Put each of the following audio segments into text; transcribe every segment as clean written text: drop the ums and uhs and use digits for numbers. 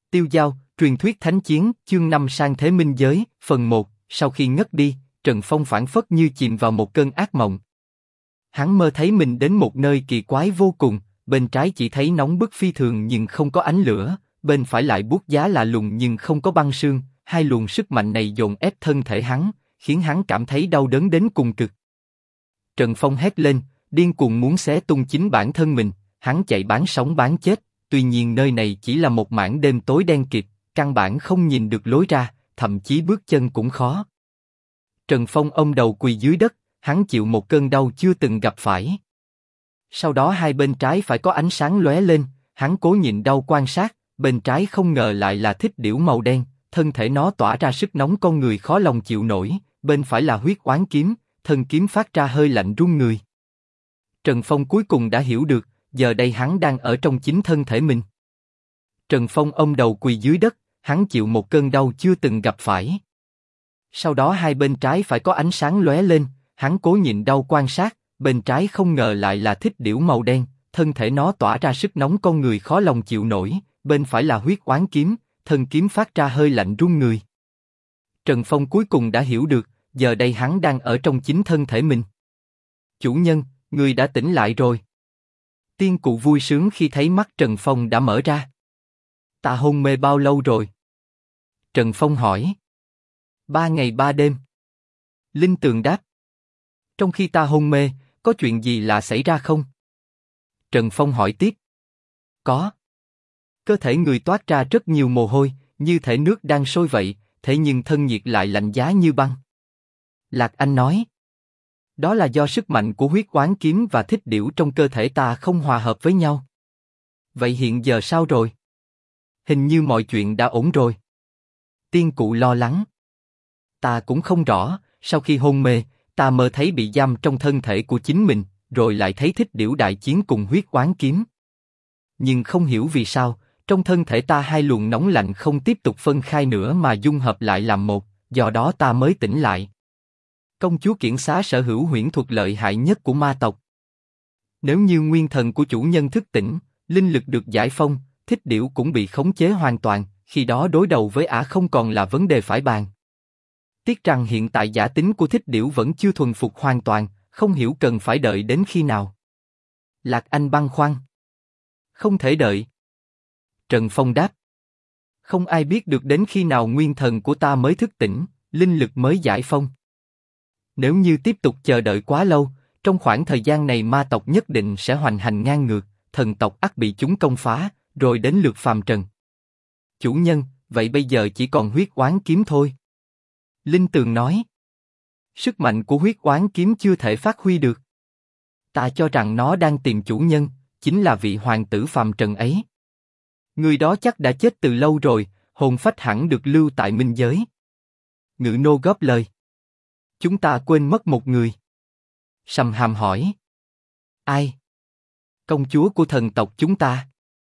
Tiêu Dao, truyền thuyết thánh chiến, chương 5 sang thế minh giới, phần 1, sau khi ngất đi, Trần Phong phảng phất như chìm vào một cơn ác mộng. Hắn mơ thấy mình đến một nơi kỳ quái vô cùng, bên trái chỉ thấy nóng bức phi thường nhưng không có ánh lửa, bên phải lại buốt giá lạ lùng nhưng không có băng sương, hai luồng sức mạnh này dồn ép thân thể hắn, khiến hắn cảm thấy đau đớn đến cùng cực. Trần Phong hét lên, điên cuồng muốn xé tung chính bản thân mình, hắn chạy bán sống bán chết, tuy nhiên nơi này chỉ là một mảng đêm tối đen kịt, căn bản không nhìn được lối ra, thậm chí bước chân cũng khó. Trần Phong ôm đầu quỳ dưới đất, hắn chịu một cơn đau chưa từng gặp phải. Sau đó hai bên trái phải có ánh sáng lóe lên, hắn cố nhịn đau quan sát, bên trái không ngờ lại là thích điểu màu đen, thân thể nó tỏa ra sức nóng con người khó lòng chịu nổi, bên phải là huyết oán kiếm, thân kiếm phát ra hơi lạnh run người. Trần Phong cuối cùng đã hiểu được, giờ đây hắn đang ở trong chính thân thể mình. Trần Phong ôm đầu quỳ dưới đất, hắn chịu một cơn đau chưa từng gặp phải. Sau đó hai bên trái phải có ánh sáng lóe lên, hắn cố nhịn đau quan sát, bên trái không ngờ lại là thích điểu màu đen, thân thể nó tỏa ra sức nóng con người khó lòng chịu nổi, bên phải là huyết oán kiếm, thân kiếm phát ra hơi lạnh run người. Trần Phong cuối cùng đã hiểu được, giờ đây hắn đang ở trong chính thân thể mình. Chủ nhân, người đã tỉnh lại rồi. Tiên cụ vui sướng khi thấy mắt Trần Phong đã mở ra. Ta hôn mê bao lâu rồi? Trần Phong hỏi. 3 ngày 3 đêm. Linh Tường đáp. Trong khi ta hôn mê, có chuyện gì lạ xảy ra không? Trần Phong hỏi tiếp. Có. Cơ thể người toát ra rất nhiều mồ hôi, như thể nước đang sôi vậy, thế nhưng thân nhiệt lại lạnh giá như băng. Lạc Anh nói. Đó là do sức mạnh của huyết oán kiếm và thích điểu trong cơ thể ta không hòa hợp với nhau. Vậy hiện giờ sao rồi? Hình như mọi chuyện đã ổn rồi. Tiên cụ lo lắng. Ta cũng không rõ, sau khi hôn mê, ta mơ thấy bị giam trong thân thể của chính mình, rồi lại thấy thích điểu đại chiến cùng huyết oán kiếm. Nhưng không hiểu vì sao, trong thân thể ta hai luồng nóng lạnh không tiếp tục phân khai nữa mà dung hợp lại làm một, do đó ta mới tỉnh lại. Công chúa Kiển Xá sở hữu huyễn thuật lợi hại nhất của ma tộc. Nếu như nguyên thần của chủ nhân thức tỉnh, linh lực được giải phóng, thích điểu cũng bị khống chế hoàn toàn, khi đó đối đầu với ả không còn là vấn đề phải bàn. Tiếc rằng hiện tại giả tính của thích điểu vẫn chưa thuần phục hoàn toàn, không hiểu cần phải đợi đến khi nào. Lạc Anh băn khoăn. Không thể đợi. Trần Phong đáp. Không ai biết được đến khi nào nguyên thần của ta mới thức tỉnh, linh lực mới giải phóng. Nếu như tiếp tục chờ đợi quá lâu, trong khoảng thời gian này ma tộc nhất định sẽ hoành hành ngang ngược, thần tộc ắt bị chúng công phá, rồi đến lượt phàm trần. Chủ nhân, vậy bây giờ chỉ còn huyết oán kiếm thôi. Linh Tường nói. Sức mạnh của huyết oán kiếm chưa thể phát huy được. Ta cho rằng nó đang tìm chủ nhân, chính là vị hoàng tử phàm trần ấy. Người đó chắc đã chết từ lâu rồi, hồn phách hẳn được lưu tại minh giới. Ngự nô góp lời. Chúng ta quên mất một người. Sầm Hàm hỏi. Ai? Công chúa của thần tộc chúng ta.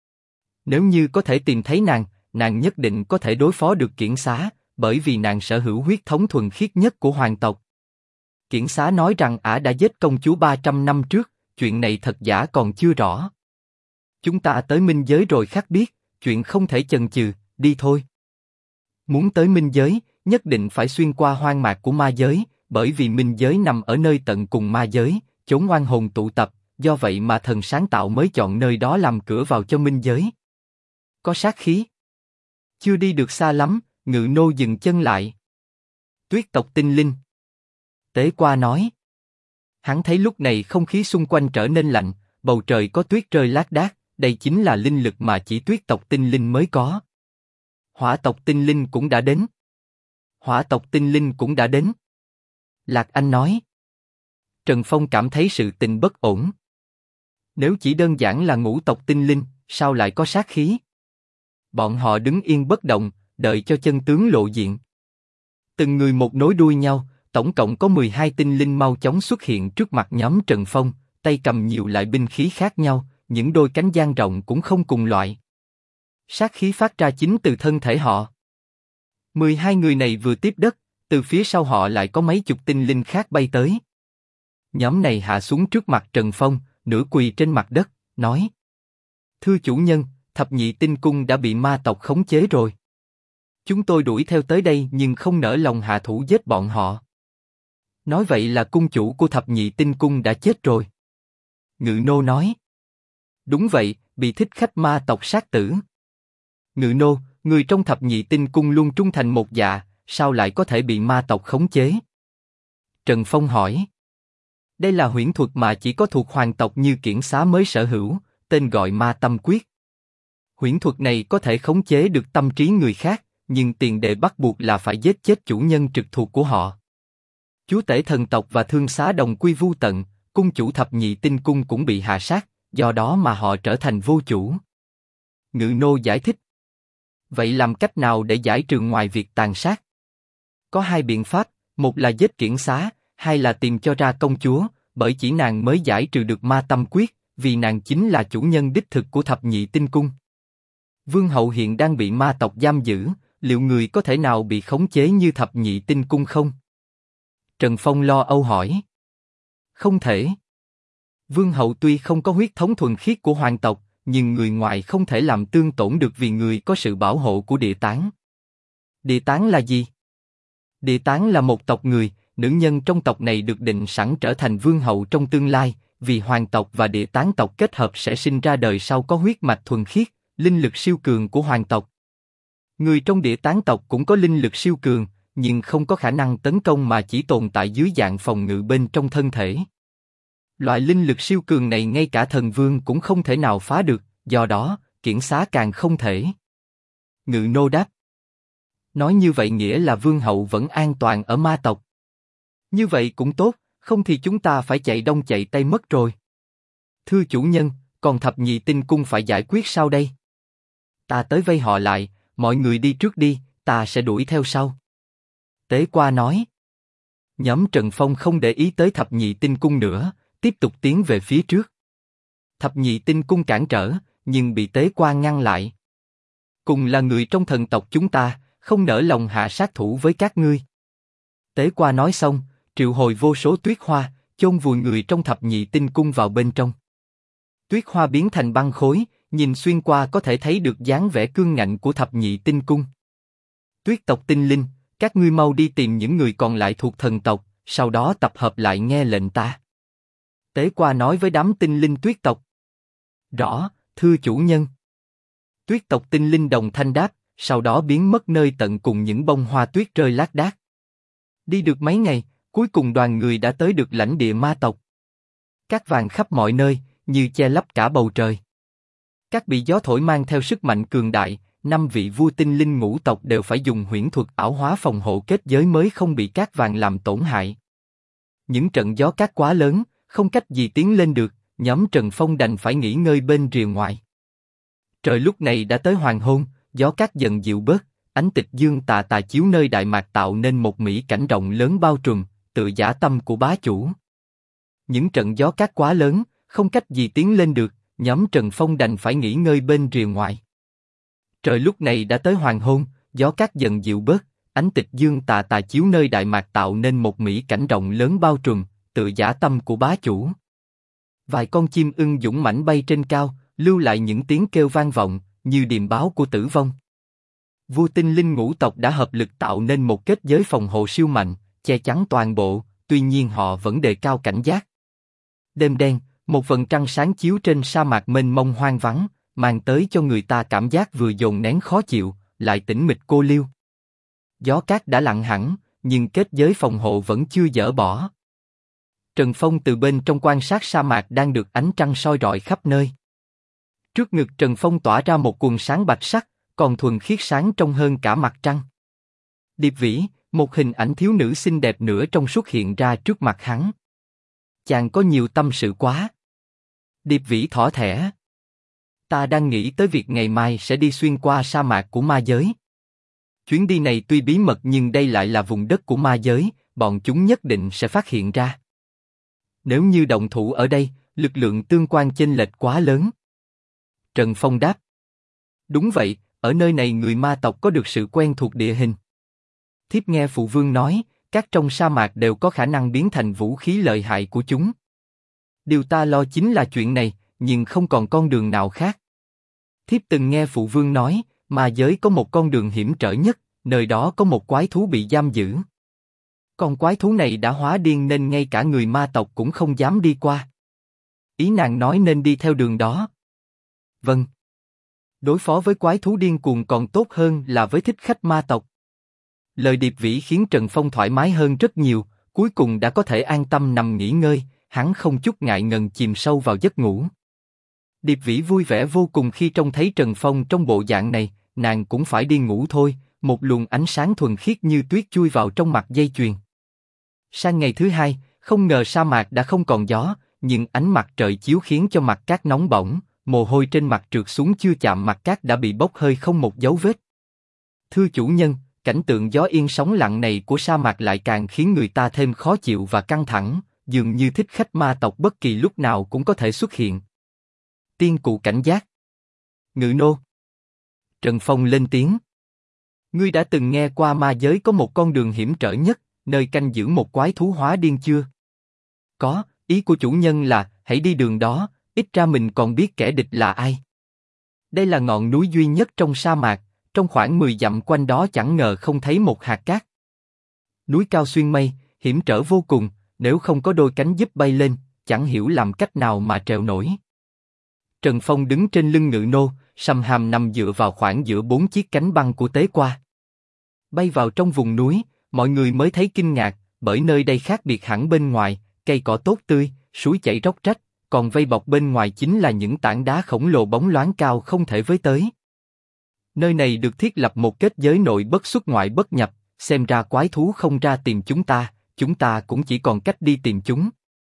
Nếu như có thể tìm thấy nàng, nàng nhất định có thể đối phó được Kiển Xá, bởi vì nàng sở hữu huyết thống thuần khiết nhất của hoàng tộc. Kiển Xá nói rằng ả đã giết công chúa 300 năm trước, chuyện này thật giả còn chưa rõ. Chúng ta tới minh giới rồi khắc biết, chuyện không thể chần chừ, đi thôi. Muốn tới minh giới, nhất định phải xuyên qua hoang mạc của ma giới, bởi vì minh giới nằm ở nơi tận cùng ma giới, chốn oan hồn tụ tập, do vậy mà thần sáng tạo mới chọn nơi đó làm cửa vào cho minh giới. Có sát khí. Chưa đi được xa lắm, Ngự nô dừng chân lại. Tuyết tộc tinh linh. Tế Qua nói. Hắn thấy lúc này không khí xung quanh trở nên lạnh, bầu trời có tuyết rơi lác đác, đây chính là linh lực mà chỉ tuyết tộc tinh linh mới có. Hỏa tộc tinh linh cũng đã đến. Hỏa tộc tinh linh cũng đã đến. Lạc Anh nói. Trần Phong cảm thấy sự tình bất ổn. Nếu chỉ đơn giản là ngũ tộc tinh linh, sao lại có sát khí? Bọn họ đứng yên bất động, đợi cho chân tướng lộ diện. Từng người một nối đuôi nhau, tổng cộng có 12 tinh linh mau chóng xuất hiện trước mặt nhóm Trần Phong, tay cầm nhiều loại binh khí khác nhau, những đôi cánh dang rộng cũng không cùng loại. Sát khí phát ra chính từ thân thể họ. 12 người này vừa tiếp đất, từ phía sau họ lại có mấy chục tinh linh khác bay tới. Nhóm này hạ xuống trước mặt Trần Phong, nửa quỳ trên mặt đất, nói: Thưa chủ nhân, thập nhị tinh cung đã bị ma tộc khống chế rồi. Chúng tôi đuổi theo tới đây nhưng không nỡ lòng hạ thủ giết bọn họ. Nói vậy là cung chủ của thập nhị tinh cung đã chết rồi. Ngự nô nói. Đúng vậy, bị thích khách ma tộc sát tử. Ngự nô, người trong thập nhị tinh cung luôn trung thành một dạ, sao lại có thể bị ma tộc khống chế? Trần Phong hỏi. Đây là huyễn thuật mà chỉ có thuộc hoàng tộc như Kiển Xá mới sở hữu, tên gọi Ma Tâm Quyết. Huyễn thuật này có thể khống chế được tâm trí người khác, nhưng tiền đề bắt buộc là phải giết chết chủ nhân trực thuộc của họ. Chúa tể thần tộc và thương xá đồng quy vu tận, cung chủ thập nhị tinh cung cũng bị hạ sát, do đó mà họ trở thành vô chủ. Ngự nô giải thích. Vậy làm cách nào để giải trừ ngoài việc tàn sát? Có hai biện pháp, một là giết Kiển Xá, hai là tìm cho ra công chúa, bởi chỉ nàng mới giải trừ được ma tâm quyết, vì nàng chính là chủ nhân đích thực của thập nhị tinh cung. Vương hậu hiện đang bị ma tộc giam giữ, liệu người có thể nào bị khống chế như thập nhị tinh cung không? Trần Phong lo âu hỏi. Không thể. Vương hậu tuy không có huyết thống thuần khiết của hoàng tộc, nhưng người ngoài không thể làm tương tổn được vì người có sự bảo hộ của địa tán. Địa tán là gì? Địa tán là một tộc người, nữ nhân trong tộc này được định sẵn trở thành vương hậu trong tương lai, vì hoàng tộc và địa tán tộc kết hợp sẽ sinh ra đời sau có huyết mạch thuần khiết, linh lực siêu cường của hoàng tộc. Người trong địa tán tộc cũng có linh lực siêu cường, nhưng không có khả năng tấn công mà chỉ tồn tại dưới dạng phòng ngự bên trong thân thể. Loại linh lực siêu cường này ngay cả thần vương cũng không thể nào phá được, do đó, Kiển Xá càng không thể. Ngự nô đáp. Nói như vậy nghĩa là vương hậu vẫn an toàn ở ma tộc. Như vậy cũng tốt, không thì chúng ta phải chạy đông chạy tây mất rồi. Thưa chủ nhân, còn thập nhị tinh cung phải giải quyết sao đây? Ta tới vây họ lại, mọi người đi trước đi, ta sẽ đuổi theo sau. Tế Qua nói. Nhóm Trần Phong không để ý tới thập nhị tinh cung nữa, tiếp tục tiến về phía trước. Thập nhị tinh cung cản trở, nhưng bị Tế Qua ngăn lại. Cùng là người trong thần tộc chúng ta, không nỡ lòng hạ sát thủ với các ngươi. Tế Qua nói xong, triệu hồi vô số tuyết hoa, chôn vùi người trong thập nhị tinh cung vào bên trong. Tuyết hoa biến thành băng khối, nhìn xuyên qua có thể thấy được dáng vẻ cương ngạnh của thập nhị tinh cung. Tuyết tộc tinh linh, các ngươi mau đi tìm những người còn lại thuộc thần tộc, sau đó tập hợp lại nghe lệnh ta. Tế Qua nói với đám tinh linh tuyết tộc. Rõ, thưa chủ nhân. Tuyết tộc tinh linh đồng thanh đáp, sau đó biến mất nơi tận cùng những bông hoa tuyết rơi lác đác. Đi được mấy ngày, cuối cùng đoàn người đã tới được lãnh địa ma tộc. Cát vàng khắp mọi nơi, như che lấp cả bầu trời. Các bị gió thổi mang theo sức mạnh cường đại, 5 vị vua tinh linh ngũ tộc đều phải dùng huyễn thuật ảo hóa phòng hộ kết giới mới không bị cát vàng làm tổn hại. Những trận gió cát quá lớn, không cách gì tiến lên được, nhóm Trần Phong đành phải nghỉ ngơi bên rìa ngoại. Trời lúc này đã tới hoàng hôn, gió cát dần dịu bớt, ánh tịch dương tà tà chiếu nơi Đại Mạc tạo nên một mỹ cảnh rộng lớn bao trùm, tựa dã tâm của bá chủ. Những trận gió cát quá lớn, không cách gì tiến lên được, nhóm Trần Phong đành phải nghỉ ngơi bên rìa ngoại. Trời lúc này đã tới hoàng hôn, gió cát dần dịu bớt, ánh tịch dương tà tà chiếu nơi Đại Mạc tạo nên một mỹ cảnh rộng lớn bao trùm, tựa dã tâm của bá chủ. Vài con chim ưng dũng mãnh bay trên cao, lưu lại những tiếng kêu vang vọng, như điềm báo của tử vong. Vua tinh linh ngũ tộc đã hợp lực tạo nên một kết giới phòng hộ siêu mạnh, che chắn toàn bộ, tuy nhiên họ vẫn đề cao cảnh giác. Đêm đen, một vầng trăng sáng chiếu trên sa mạc mênh mông hoang vắng, mang tới cho người ta cảm giác vừa dồn nén khó chịu, lại tĩnh mịch cô liêu. Gió cát đã lặng hẳn, nhưng kết giới phòng hộ vẫn chưa dỡ bỏ. Trần Phong từ bên trong quan sát sa mạc đang được ánh trăng soi rọi khắp nơi. Trước ngực Trần Phong tỏa ra một quầng sáng bạch sắc, còn thuần khiết sáng trong hơn cả mặt trăng. Điệp Vĩ, một hình ảnh thiếu nữ xinh đẹp nữa trong xuất hiện ra trước mặt hắn. Chàng có nhiều tâm sự quá. Điệp Vĩ thỏ thẻ. Ta đang nghĩ tới việc ngày mai sẽ đi xuyên qua sa mạc của ma giới. Chuyến đi này tuy bí mật nhưng đây lại là vùng đất của ma giới, bọn chúng nhất định sẽ phát hiện ra. Nếu như động thủ ở đây, lực lượng tương quan chênh lệch quá lớn. Trần Phong đáp. Đúng vậy, ở nơi này người ma tộc có được sự quen thuộc địa hình. Thiếp nghe phụ vương nói, các trong sa mạc đều có khả năng biến thành vũ khí lợi hại của chúng. Điều ta lo chính là chuyện này, nhưng không còn con đường nào khác. Thiếp từng nghe phụ vương nói, ma giới có một con đường hiểm trở nhất, nơi đó có một quái thú bị giam giữ. Con quái thú này đã hóa điên nên ngay cả người ma tộc cũng không dám đi qua. Ý nàng nói nên đi theo đường đó. Vâng. Đối phó với quái thú điên cuồng còn tốt hơn là với thích khách ma tộc. Lời Điệp Vĩ khiến Trần Phong thoải mái hơn rất nhiều, cuối cùng đã có thể an tâm nằm nghỉ ngơi, hắn không chút ngại ngần chìm sâu vào giấc ngủ. Điệp Vĩ vui vẻ vô cùng khi trông thấy Trần Phong trong bộ dạng này, nàng cũng phải đi ngủ thôi, một luồng ánh sáng thuần khiết như tuyết chui vào trong mặt dây chuyền. Sang ngày thứ hai, không ngờ sa mạc đã không còn gió, nhưng ánh mặt trời chiếu khiến cho mặt cát nóng bỏng, mồ hôi trên mặt trượt xuống chưa chạm mặt cát đã bị bốc hơi không một dấu vết. Thưa chủ nhân, cảnh tượng gió yên sóng lặng này của sa mạc lại càng khiến người ta thêm khó chịu và căng thẳng, dường như thích khách ma tộc bất kỳ lúc nào cũng có thể xuất hiện. Tiên cụ cảnh giác. Ngự nô. Trần Phong lên tiếng. Ngươi đã từng nghe qua ma giới có một con đường hiểm trở nhất, nơi canh giữ một quái thú hóa điên chưa? Có, ý của chủ nhân là hãy đi đường đó, ít ra mình còn biết kẻ địch là ai. Đây là ngọn núi duy nhất trong sa mạc, trong khoảng 10 dặm quanh đó chẳng ngờ không thấy một hạt cát. Núi cao xuyên mây, hiểm trở vô cùng, nếu không có đôi cánh giúp bay lên, chẳng hiểu làm cách nào mà trèo nổi. Trần Phong đứng trên lưng ngự nô, sầm hàm nằm dựa vào khoảng giữa 4 chiếc cánh băng của tế qua. Bay vào trong vùng núi, mọi người mới thấy kinh ngạc, bởi nơi đây khác biệt hẳn bên ngoài, cây cỏ tốt tươi, suối chảy róc rách, còn vây bọc bên ngoài chính là những tảng đá khổng lồ bóng loáng cao không thể với tới. Nơi này được thiết lập một kết giới nội bất xuất ngoại bất nhập, xem ra quái thú không ra tìm chúng ta cũng chỉ còn cách đi tìm chúng.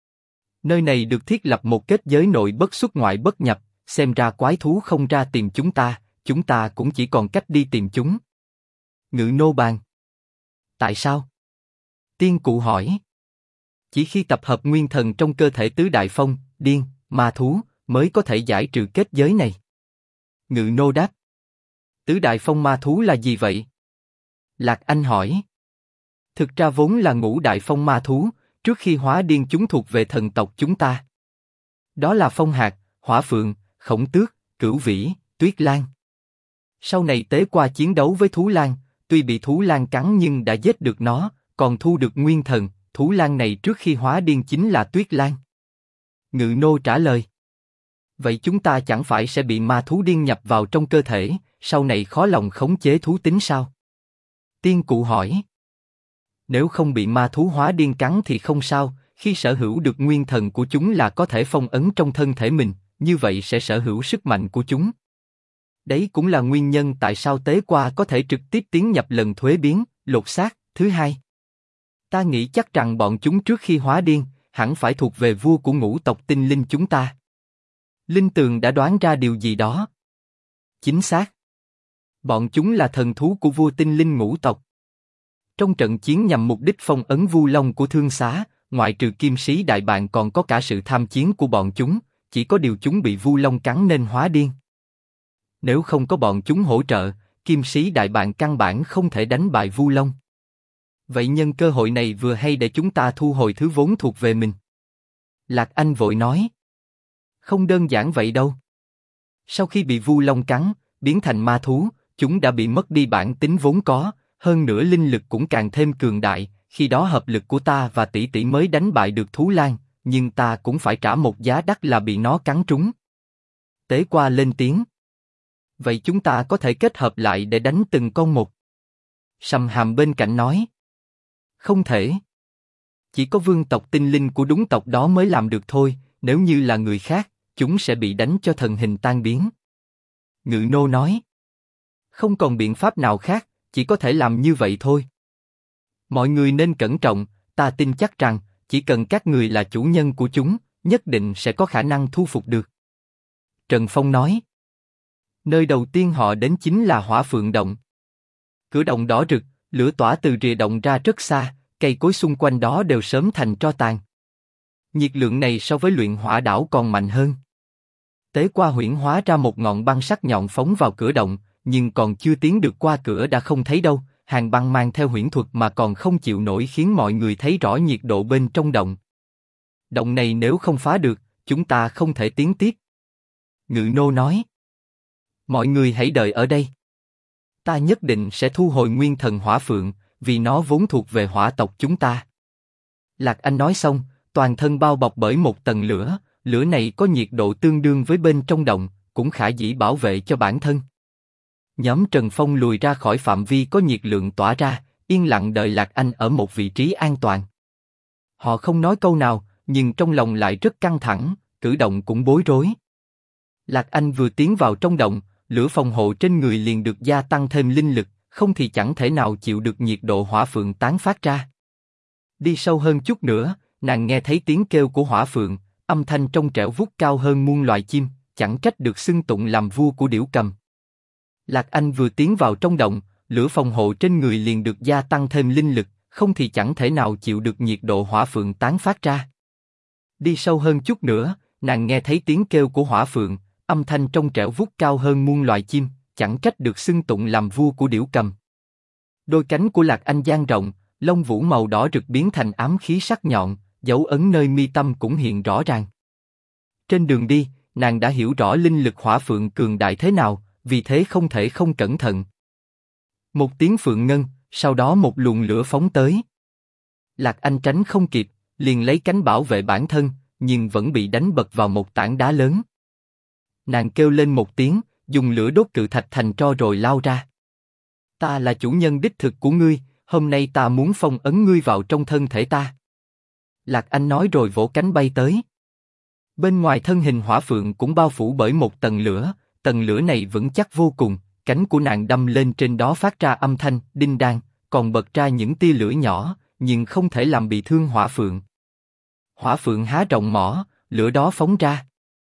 Nơi này được thiết lập một kết giới nội bất xuất ngoại bất nhập, xem ra quái thú không ra tìm chúng ta cũng chỉ còn cách đi tìm chúng. Ngự nô bàn. Tại sao? Tiên cụ hỏi. Chỉ khi tập hợp nguyên thần trong cơ thể tứ đại phong, điên, ma thú, mới có thể giải trừ kết giới này. Ngự nô đáp. Tứ đại phong ma thú là gì vậy? Lạc Anh hỏi. Thực ra vốn là ngũ đại phong ma thú, trước khi hóa điên chúng thuộc về thần tộc chúng ta. Đó là Phong Hạc, Hỏa Phượng, Khổng Tước, Cửu Vĩ, Tuyết Lang. Sau này Tế Qua chiến đấu với Thú Lang, tuy bị Thú Lang cắn nhưng đã giết được nó, còn thu được nguyên thần. Thú Lang này trước khi hóa điên chính là Tuyết Lang. Ngự nô trả lời. Vậy chúng ta chẳng phải sẽ bị ma thú điên nhập vào trong cơ thể, sau này khó lòng khống chế thú tính sao? Tiên cụ hỏi. Nếu không bị ma thú hóa điên cắn thì không sao, khi sở hữu được nguyên thần của chúng là có thể phong ấn trong thân thể mình, như vậy sẽ sở hữu sức mạnh của chúng. Đấy cũng là nguyên nhân tại sao Tế Qua có thể trực tiếp tiến nhập lần thuế biến, lột xác, thứ hai. Ta nghĩ chắc rằng bọn chúng trước khi hóa điên, hẳn phải thuộc về vua của ngũ tộc tinh linh chúng ta. Linh Tường đã đoán ra điều gì đó. Chính xác. Bọn chúng là thần thú của vua tinh linh ngũ tộc. Trong trận chiến nhằm mục đích phong ấn Vu Long của Thương Xá, ngoại trừ Kim Sĩ Đại Bàng còn có cả sự tham chiến của bọn chúng, chỉ có điều chúng bị Vu Long cắn nên hóa điên. Nếu không có bọn chúng hỗ trợ, Kim Sĩ Đại Bàng căn bản không thể đánh bại Vu Long. Vậy nhân cơ hội này vừa hay để chúng ta thu hồi thứ vốn thuộc về mình. Lạc Anh vội nói. Không đơn giản vậy đâu. Sau khi bị Vu Long cắn, biến thành ma thú, chúng đã bị mất đi bản tính vốn có, hơn nữa linh lực cũng càng thêm cường đại, khi đó hợp lực của ta và tỷ tỷ mới đánh bại được Thú Lang, nhưng ta cũng phải trả một giá đắt là bị nó cắn trúng. Tế Qua lên tiếng. Vậy chúng ta có thể kết hợp lại để đánh từng con một. Sầm Hàm bên cạnh nói. Không thể. Chỉ có vương tộc tinh linh của đúng tộc đó mới làm được thôi, nếu như là người khác, chúng sẽ bị đánh cho thần hình tan biến. Ngự nô nói. Không còn biện pháp nào khác, chỉ có thể làm như vậy thôi. Mọi người nên cẩn trọng, ta tin chắc rằng, chỉ cần các người là chủ nhân của chúng, nhất định sẽ có khả năng thu phục được. Trần Phong nói. Nơi đầu tiên họ đến chính là Hỏa Phượng Động. Cửa động đỏ rực, lửa tỏa từ rìa động ra rất xa, cây cối xung quanh đó đều sớm thành tro tàn. Nhiệt lượng này so với luyện hỏa đảo còn mạnh hơn. Tế Qua huyễn hóa ra một ngọn băng sắc nhọn phóng vào cửa động, nhưng còn chưa tiến được qua cửa đã không thấy đâu. Hàng băng mang theo huyễn thuật mà còn không chịu nổi khiến mọi người thấy rõ nhiệt độ bên trong động. Động này nếu không phá được, chúng ta không thể tiến tiếp. Ngự nô nói. Mọi người hãy đợi ở đây. Ta nhất định sẽ thu hồi nguyên thần hỏa phượng, vì nó vốn thuộc về hỏa tộc chúng ta. Lạc Anh nói xong, toàn thân bao bọc bởi một tầng lửa, lửa này có nhiệt độ tương đương với bên trong động, cũng khả dĩ bảo vệ cho bản thân. Nhóm Trần Phong lùi ra khỏi phạm vi có nhiệt lượng tỏa ra, yên lặng đợi Lạc Anh ở một vị trí an toàn. Họ không nói câu nào, nhưng trong lòng lại rất căng thẳng, cử động cũng bối rối. Lạc Anh vừa tiến vào trong động, lửa phòng hộ trên người liền được gia tăng thêm linh lực, không thì chẳng thể nào chịu được nhiệt độ hỏa phượng tán phát ra. Đi sâu hơn chút nữa, nàng nghe thấy tiếng kêu của hỏa phượng, âm thanh trong trẻo vút cao hơn muôn loài chim, chẳng trách được xưng tụng làm vua của điểu cầm. Lạc Anh vừa tiến vào trong động, lửa phòng hộ trên người liền được gia tăng thêm linh lực, không thì chẳng thể nào chịu được nhiệt độ hỏa phượng tán phát ra. Đi sâu hơn chút nữa, nàng nghe thấy tiếng kêu của hỏa phượng, âm thanh trong trẻo vút cao hơn muôn loài chim, chẳng trách được xưng tụng làm vua của điểu cầm. Đôi cánh của Lạc Anh dang rộng, lông vũ màu đỏ rực biến thành ám khí sắc nhọn, dấu ấn nơi mi tâm cũng hiện rõ ràng. Trên đường đi, nàng đã hiểu rõ linh lực hỏa phượng cường đại thế nào, vì thế không thể không cẩn thận. Một tiếng phượng ngân, sau đó một luồng lửa phóng tới. Lạc Anh tránh không kịp, liền lấy cánh bảo vệ bản thân, nhưng vẫn bị đánh bật vào một tảng đá lớn. Nàng kêu lên một tiếng, dùng lửa đốt cự thạch thành tro rồi lao ra. Ta là chủ nhân đích thực của ngươi, hôm nay ta muốn phong ấn ngươi vào trong thân thể ta. Lạc Anh nói rồi vỗ cánh bay tới. Bên ngoài thân hình hỏa phượng cũng bao phủ bởi một tầng lửa này vững chắc vô cùng, cánh của nàng đâm lên trên đó phát ra âm thanh đinh đan, còn bật ra những tia lửa nhỏ, nhưng không thể làm bị thương hỏa phượng. Hỏa phượng há rộng mỏ, lửa đó phóng ra.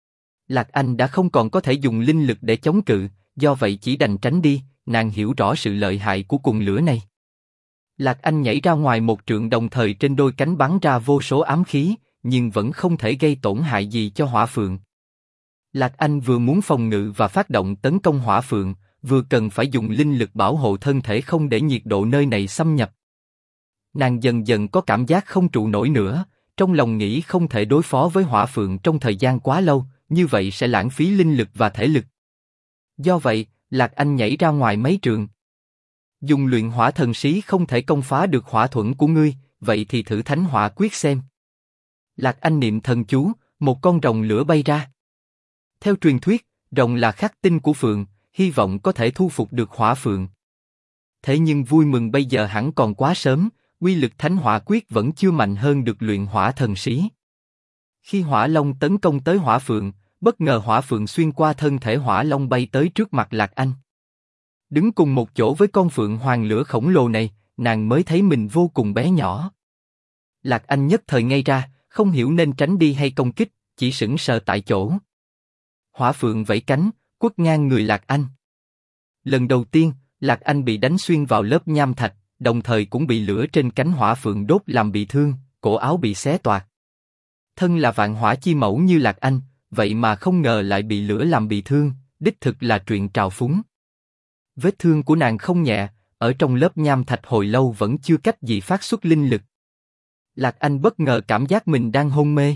Lạc Anh đã không còn có thể dùng linh lực để chống cự, do vậy chỉ đành tránh đi. Nàng hiểu rõ sự lợi hại của cuồng lửa này. Lạc Anh nhảy ra ngoài một trượng, đồng thời trên đôi cánh bắn ra vô số ám khí, nhưng vẫn không thể gây tổn hại gì cho hỏa phượng. Lạc Anh vừa muốn phòng ngự và phát động tấn công hỏa phượng, vừa cần phải dùng linh lực bảo hộ thân thể không để nhiệt độ nơi này xâm nhập. Nàng dần dần có cảm giác không trụ nổi nữa, trong lòng nghĩ không thể đối phó với hỏa phượng trong thời gian quá lâu, như vậy sẽ lãng phí linh lực và thể lực. Do vậy, Lạc Anh nhảy ra ngoài mấy trượng. Dùng luyện hỏa thần sĩ không thể công phá được hỏa thuẫn của ngươi, vậy thì thử thánh hỏa quyết xem. Lạc Anh niệm thần chú, một con rồng lửa bay ra. Theo truyền thuyết, rồng là khắc tinh của phượng, hy vọng có thể thu phục được hỏa phượng. Thế nhưng vui mừng bây giờ hẳn còn quá sớm, uy lực thánh hỏa quyết vẫn chưa mạnh hơn được luyện hỏa thần sĩ. Khi hỏa long tấn công tới hỏa phượng, bất ngờ hỏa phượng xuyên qua thân thể hỏa long bay tới trước mặt Lạc Anh. Đứng cùng một chỗ với con phượng hoàng lửa khổng lồ này, nàng mới thấy mình vô cùng bé nhỏ. Lạc Anh nhất thời ngây ra, không hiểu nên tránh đi hay công kích, chỉ sững sờ tại chỗ. Hỏa phượng vẫy cánh, quất ngang người Lạc Anh. Lần đầu tiên, Lạc Anh bị đánh xuyên vào lớp nham thạch, đồng thời cũng bị lửa trên cánh hỏa phượng đốt làm bị thương, cổ áo bị xé toạc. Thân là vạn hỏa chi mẫu như Lạc Anh, vậy mà không ngờ lại bị lửa làm bị thương, đích thực là chuyện trào phúng. Vết thương của nàng không nhẹ, ở trong lớp nham thạch hồi lâu vẫn chưa cách gì phát xuất linh lực. Lạc Anh bất ngờ cảm giác mình đang hôn mê.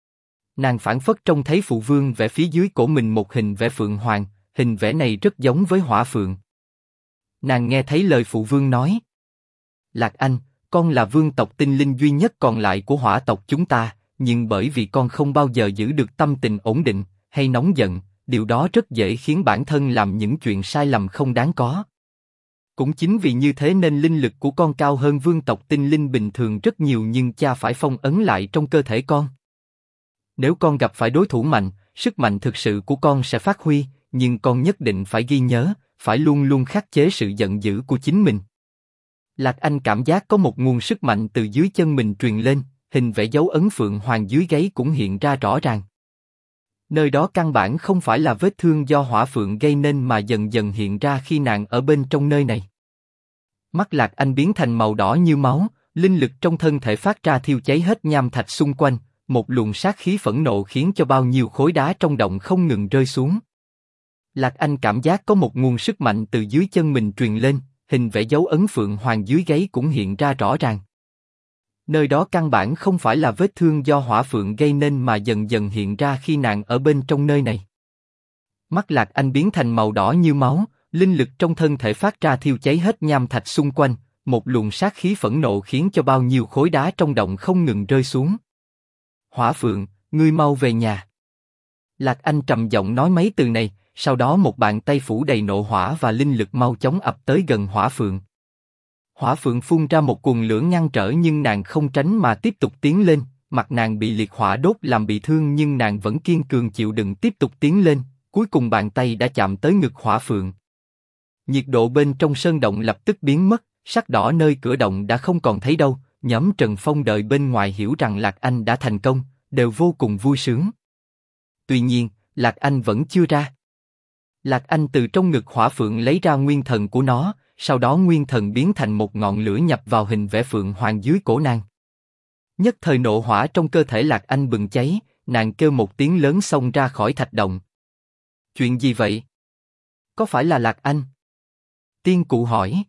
Nàng phảng phất trông thấy phụ vương vẽ phía dưới cổ mình một hình vẽ phượng hoàng, hình vẽ này rất giống với hỏa phượng. Nàng nghe thấy lời phụ vương nói. Lạc Anh, con là vương tộc tinh linh duy nhất còn lại của hỏa tộc chúng ta, nhưng bởi vì con không bao giờ giữ được tâm tình ổn định, hay nóng giận, điều đó rất dễ khiến bản thân làm những chuyện sai lầm không đáng có. Cũng chính vì như thế nên linh lực của con cao hơn vương tộc tinh linh bình thường rất nhiều, nhưng cha phải phong ấn lại trong cơ thể con. Nếu con gặp phải đối thủ mạnh, sức mạnh thực sự của con sẽ phát huy, nhưng con nhất định phải ghi nhớ, phải luôn luôn khắc chế sự giận dữ của chính mình. Lạc Anh cảm giác có một nguồn sức mạnh từ dưới chân mình truyền lên, hình vẽ dấu ấn phượng hoàng dưới gáy cũng hiện ra rõ ràng. Nơi đó căn bản không phải là vết thương do hỏa phượng gây nên mà dần dần hiện ra khi nàng ở bên trong nơi này. Mắt Lạc Anh biến thành màu đỏ như máu, linh lực trong thân thể phát ra thiêu cháy hết nham thạch xung quanh, một luồng sát khí phẫn nộ khiến cho bao nhiêu khối đá trong động không ngừng rơi xuống. Lạc Anh cảm giác có một nguồn sức mạnh từ dưới chân mình truyền lên, hình vẽ dấu ấn phượng hoàng dưới gáy cũng hiện ra rõ ràng. Nơi đó căn bản không phải là vết thương do hỏa phượng gây nên mà dần dần hiện ra khi nàng ở bên trong nơi này. Mắt Lạc Anh biến thành màu đỏ như máu, linh lực trong thân thể phát ra thiêu cháy hết nham thạch xung quanh, một luồng sát khí phẫn nộ khiến cho bao nhiêu khối đá trong động không ngừng rơi xuống. Hỏa Phượng, ngươi mau về nhà. Lạc Anh trầm giọng nói mấy từ này, sau đó một bàn tay phủ đầy nộ hỏa và linh lực mau chóng ập tới gần Hỏa Phượng. Hỏa Phượng phun ra một cuồng lửa ngăn trở nhưng nàng không tránh mà tiếp tục tiến lên, mặt nàng bị liệt hỏa đốt làm bị thương nhưng nàng vẫn kiên cường chịu đựng tiếp tục tiến lên, cuối cùng bàn tay đã chạm tới ngực Hỏa Phượng. Nhiệt độ bên trong sơn động lập tức biến mất, sắc đỏ nơi cửa động đã không còn thấy đâu, nhóm Trần Phong đợi bên ngoài hiểu rằng Lạc Anh đã thành công, đều vô cùng vui sướng. Tuy nhiên, Lạc Anh vẫn chưa ra. Lạc Anh từ trong ngực Hỏa Phượng lấy ra nguyên thần của nó, sau đó nguyên thần biến thành một ngọn lửa nhập vào hình vẽ Phượng Hoàng dưới cổ nàng. Nhất thời nộ hỏa trong cơ thể Lạc Anh bừng cháy, nàng kêu một tiếng lớn xông ra khỏi thạch động. Chuyện gì vậy? Có phải là Lạc Anh? Tiên cụ hỏi.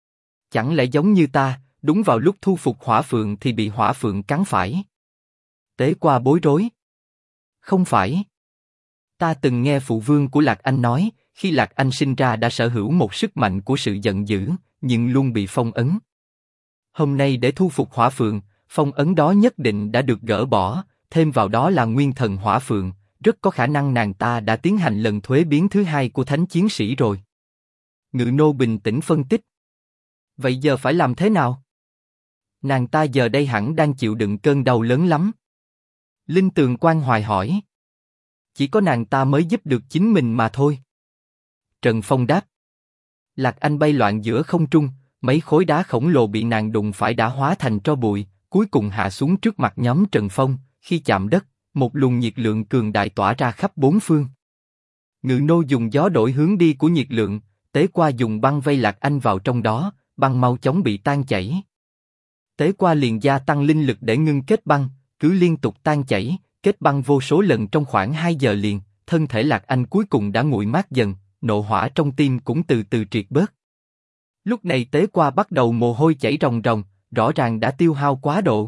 Chẳng lẽ giống như ta, đúng vào lúc thu phục Hỏa Phượng thì bị Hỏa Phượng cắn phải? Tế Qua bối rối. Không phải. Ta từng nghe phụ vương của Lạc Anh nói, khi Lạc Anh sinh ra đã sở hữu một sức mạnh của sự giận dữ, nhưng luôn bị phong ấn. Hôm nay để thu phục Hỏa Phượng, phong ấn đó nhất định đã được gỡ bỏ, thêm vào đó là nguyên thần Hỏa Phượng, rất có khả năng nàng ta đã tiến hành lần thuế biến thứ hai của thánh chiến sĩ rồi. Ngự nô bình tĩnh phân tích. Vậy giờ phải làm thế nào? Nàng ta giờ đây hẳn đang chịu đựng cơn đau lớn lắm. Linh Tường Quan Hoài hỏi. Chỉ có nàng ta mới giúp được chính mình mà thôi. Trần Phong đáp. Lạc Anh bay loạn giữa không trung, mấy khối đá khổng lồ bị nàng đụng phải đã hóa thành tro bụi, cuối cùng hạ xuống trước mặt nhóm Trần Phong, khi chạm đất, một luồng nhiệt lượng cường đại tỏa ra khắp bốn phương. Ngự nô dùng gió đổi hướng đi của nhiệt lượng, Tế Qua dùng băng vây Lạc Anh vào trong đó, băng mau chóng bị tan chảy. Tế Qua liền gia tăng linh lực để ngưng kết băng, cứ liên tục tan chảy, kết băng vô số lần trong khoảng 2 giờ liền, thân thể Lạc Anh cuối cùng đã nguội mát dần, nộ hỏa trong tim cũng từ từ triệt bớt. Lúc này Tế Qua bắt đầu mồ hôi chảy ròng ròng, rõ ràng đã tiêu hao quá độ.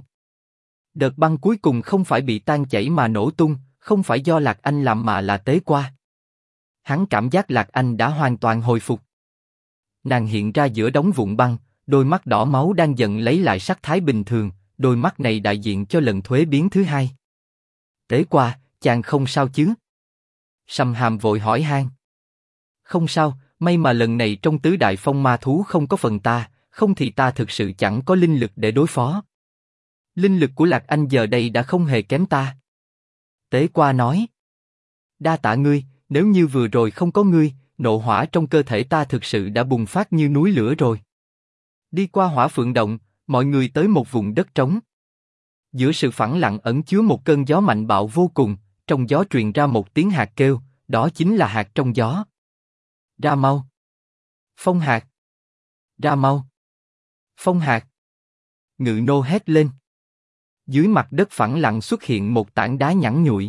Đợt băng cuối cùng không phải bị tan chảy mà nổ tung, không phải do Lạc Anh làm mà là Tế Qua. Hắn cảm giác Lạc Anh đã hoàn toàn hồi phục. Nàng hiện ra giữa đống vụn băng, đôi mắt đỏ máu đang dần lấy lại sắc thái bình thường, đôi mắt này đại diện cho lần thuế biến thứ hai. Tế Qua, chàng không sao chứ? Sầm Hàm vội hỏi han. Không sao, may mà lần này trong tứ đại phong ma thú không có phần ta, không thì ta thực sự chẳng có linh lực để đối phó. Linh lực của Lạc Anh giờ đây đã không hề kém ta. Tế Qua nói. Đa tạ ngươi, nếu như vừa rồi không có ngươi, nộ hỏa trong cơ thể ta thực sự đã bùng phát như núi lửa rồi. Đi qua Hỏa Phượng động, mọi người tới một vùng đất trống. Giữa sự phẳng lặng ẩn chứa một cơn gió mạnh bạo vô cùng, trong gió truyền ra một tiếng hạt kêu, đó chính là hạt trong gió. Ra mau. Phong hạt. Ra mau. Phong hạt. Ngự nô hét lên. Dưới mặt đất phẳng lặng xuất hiện một tảng đá nhẵn nhụi.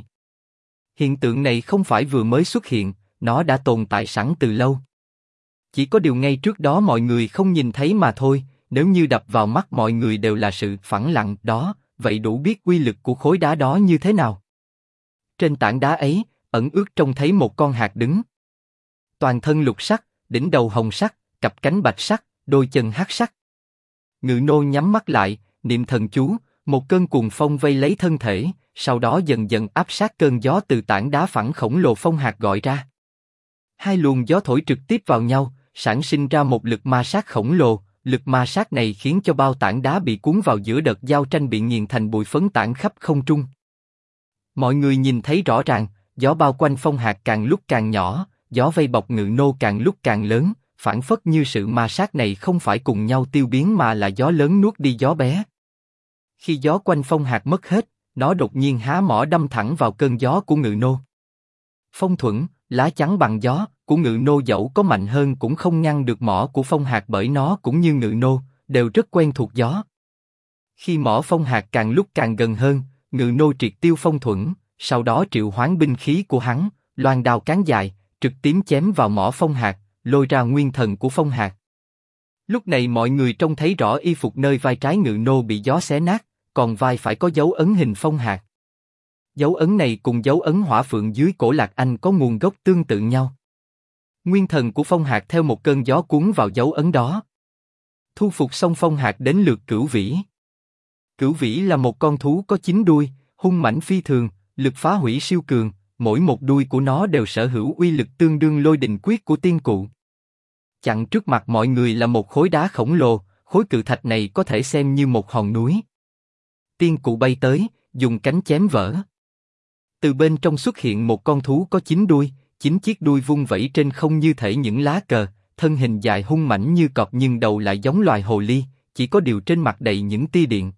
Hiện tượng này không phải vừa mới xuất hiện, nó đã tồn tại sẵn từ lâu. Chỉ có điều ngay trước đó mọi người không nhìn thấy mà thôi, nếu như đập vào mắt mọi người đều là sự phẳng lặng đó, vậy đủ biết uy lực của khối đá đó như thế nào. Trên tảng đá ấy, ẩn ước trông thấy một con hạt đứng. Toàn thân lục sắc, đỉnh đầu hồng sắc, cặp cánh bạch sắc, đôi chân hắc sắc. Ngự nô nhắm mắt lại, niệm thần chú, một cơn cuồng phong vây lấy thân thể, sau đó dần dần áp sát cơn gió từ tảng đá phẳng khổng lồ phong hạt gọi ra. Hai luồng gió thổi trực tiếp vào nhau, sản sinh ra một lực ma sát khổng lồ. Lực ma sát này khiến cho bao tảng đá bị cuốn vào giữa đợt giao tranh bị nghiền thành bụi phấn tản khắp không trung. Mọi người nhìn thấy rõ ràng, gió bao quanh phong hạt càng lúc càng nhỏ, gió vây bọc Ngự nô càng lúc càng lớn, phảng phất như sự ma sát này không phải cùng nhau tiêu biến mà là gió lớn nuốt đi gió bé. Khi gió quanh phong hạt mất hết, nó đột nhiên há mỏ đâm thẳng vào cơn gió của Ngự nô. Phong thuẫn, lá chắn bằng gió của Ngự nô dẫu có mạnh hơn cũng không ngăn được mỏ của phong hạt bởi nó cũng như Ngự nô, đều rất quen thuộc gió. Khi mỏ phong hạt càng lúc càng gần hơn, Ngự nô triệt tiêu phong thuẫn, sau đó triệu hoán binh khí của hắn, loan đao cán dài, trực tiếp chém vào mỏ phong hạt, lôi ra nguyên thần của phong hạt. Lúc này mọi người trông thấy rõ y phục nơi vai trái Ngự nô bị gió xé nát, còn vai phải có dấu ấn hình phong hạt. Dấu ấn này cùng dấu ấn hỏa phượng dưới cổ Lạc Anh có nguồn gốc tương tự nhau. Nguyên thần của Phong Hạc theo một cơn gió cuốn vào dấu ấn đó. Thu phục xong Phong Hạc đến lượt Cửu Vĩ. Cửu Vĩ là một con thú có 9 đuôi, hung mãnh phi thường, lực phá hủy siêu cường, mỗi một đuôi của nó đều sở hữu uy lực tương đương lôi đình quyết của tiên cụ. Chặn trước mặt mọi người là một khối đá khổng lồ, khối cự thạch này có thể xem như một hòn núi. Tiên cụ bay tới, dùng cánh chém vỡ. Từ bên trong xuất hiện một con thú có 9 đuôi, 9 chiếc đuôi vung vẩy trên không như thể những lá cờ, thân hình dài hung mãnh như cọp nhưng đầu lại giống loài hồ ly, chỉ có điều trên mặt đầy những tia điện.